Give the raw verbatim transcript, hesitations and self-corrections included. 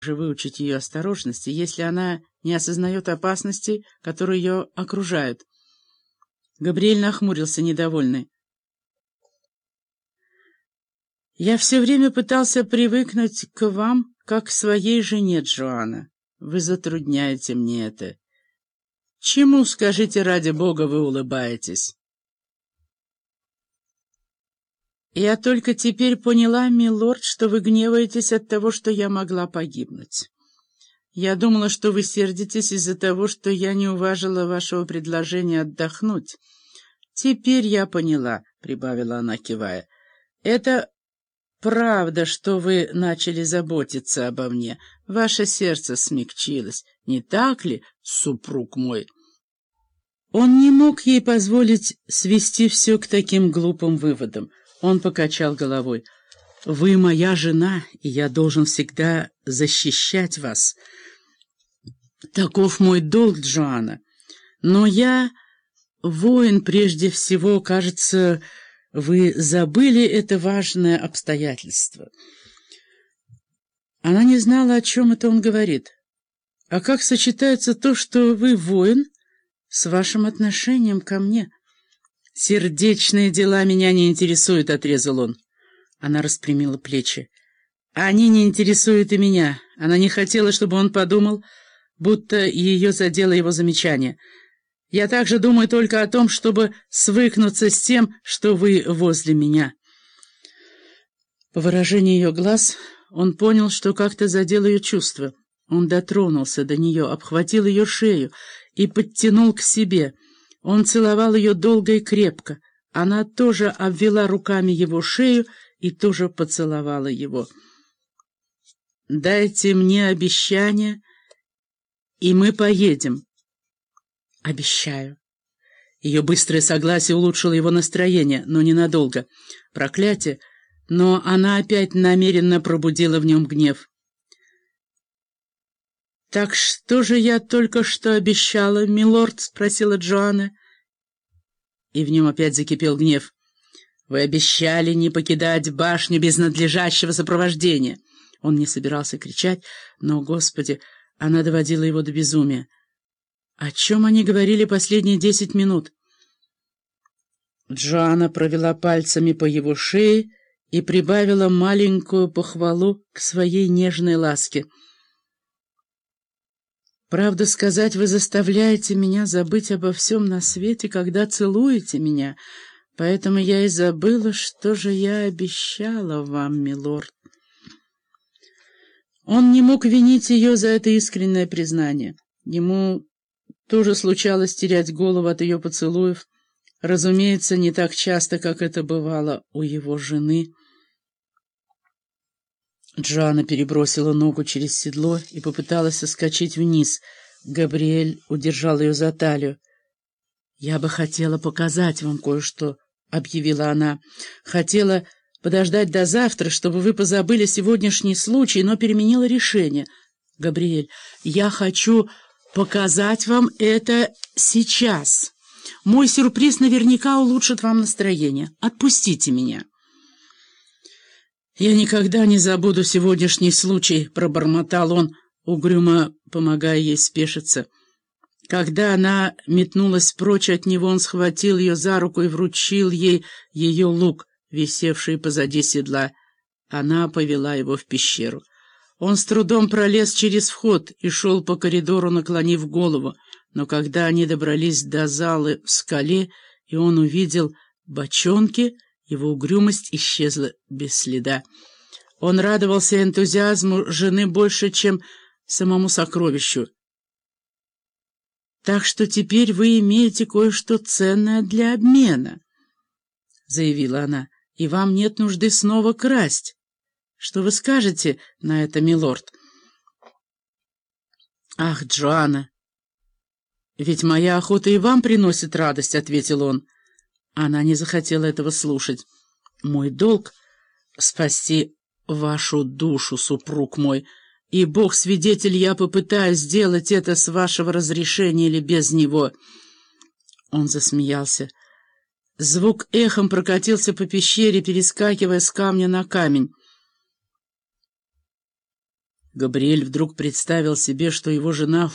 же выучить ее осторожности, если она не осознает опасностей, которые ее окружают? Габриэль нахмурился, недовольный. «Я все время пытался привыкнуть к вам, как к своей жене, Джоанна. Вы затрудняете мне это. Чему, скажите, ради бога, вы улыбаетесь?» «Я только теперь поняла, милорд, что вы гневаетесь от того, что я могла погибнуть. Я думала, что вы сердитесь из-за того, что я не уважила вашего предложения отдохнуть. Теперь я поняла», — прибавила она, кивая. «Это правда, что вы начали заботиться обо мне. Ваше сердце смягчилось, не так ли, супруг мой?» Он не мог ей позволить свести все к таким глупым выводам. Он покачал головой. «Вы моя жена, и я должен всегда защищать вас. Таков мой долг, Джоанна. Но я воин прежде всего. Кажется, вы забыли это важное обстоятельство». Она не знала, о чем это он говорит. «А как сочетается то, что вы воин, с вашим отношением ко мне?» «Сердечные дела меня не интересуют», — отрезал он. Она распрямила плечи. «Они не интересуют и меня». Она не хотела, чтобы он подумал, будто ее задело его замечание. «Я также думаю только о том, чтобы свыкнуться с тем, что вы возле меня». По выражению ее глаз он понял, что как-то задел ее чувства. Он дотронулся до нее, обхватил ее шею и подтянул к себе. Он целовал ее долго и крепко. Она тоже обвела руками его шею и тоже поцеловала его. «Дайте мне обещание, и мы поедем». «Обещаю». Ее быстрое согласие улучшило его настроение, но ненадолго. Проклятие, но она опять намеренно пробудила в нем гнев. «Так что же я только что обещала, милорд?» — спросила Джоанна. И в нем опять закипел гнев. «Вы обещали не покидать башню без надлежащего сопровождения». Он не собирался кричать, но, Господи, она доводила его до безумия. О чем они говорили последние десять минут? Джоанна провела пальцами по его шее и прибавила маленькую похвалу к своей нежной ласке. «Правду сказать, вы заставляете меня забыть обо всем на свете, когда целуете меня, поэтому я и забыла, что же я обещала вам, милорд». Он не мог винить ее за это искреннее признание. Ему тоже случалось терять голову от ее поцелуев, разумеется, не так часто, как это бывало у его жены. Джоанна перебросила ногу через седло и попыталась соскочить вниз. Габриэль удержал ее за талию. «Я бы хотела показать вам кое-что», — объявила она. «Хотела подождать до завтра, чтобы вы позабыли сегодняшний случай, но переменила решение. Габриэль, я хочу показать вам это сейчас. Мой сюрприз наверняка улучшит вам настроение. Отпустите меня». «Я никогда не забуду сегодняшний случай», — пробормотал он, угрюмо помогая ей спешиться. Когда она метнулась прочь от него, он схватил ее за руку и вручил ей ее лук, висевший позади седла. Она повела его в пещеру. Он с трудом пролез через вход и шел по коридору, наклонив голову, но когда они добрались до залы в скале, и он увидел бочонки, его угрюмость исчезла без следа. Он радовался энтузиазму жены больше, чем самому сокровищу. «Так что теперь вы имеете кое-что ценное для обмена», — заявила она, — «и вам нет нужды снова красть. Что вы скажете на это, милорд?» «Ах, Джоанна, ведь моя охота и вам приносит радость», — ответил он. Она не захотела этого слушать. «Мой долг — спасти вашу душу, супруг мой, и Бог свидетель, я попытаюсь сделать это с вашего разрешения или без него». Он засмеялся. Звук эхом прокатился по пещере, перескакивая с камня на камень. Габриэль вдруг представил себе, что его жена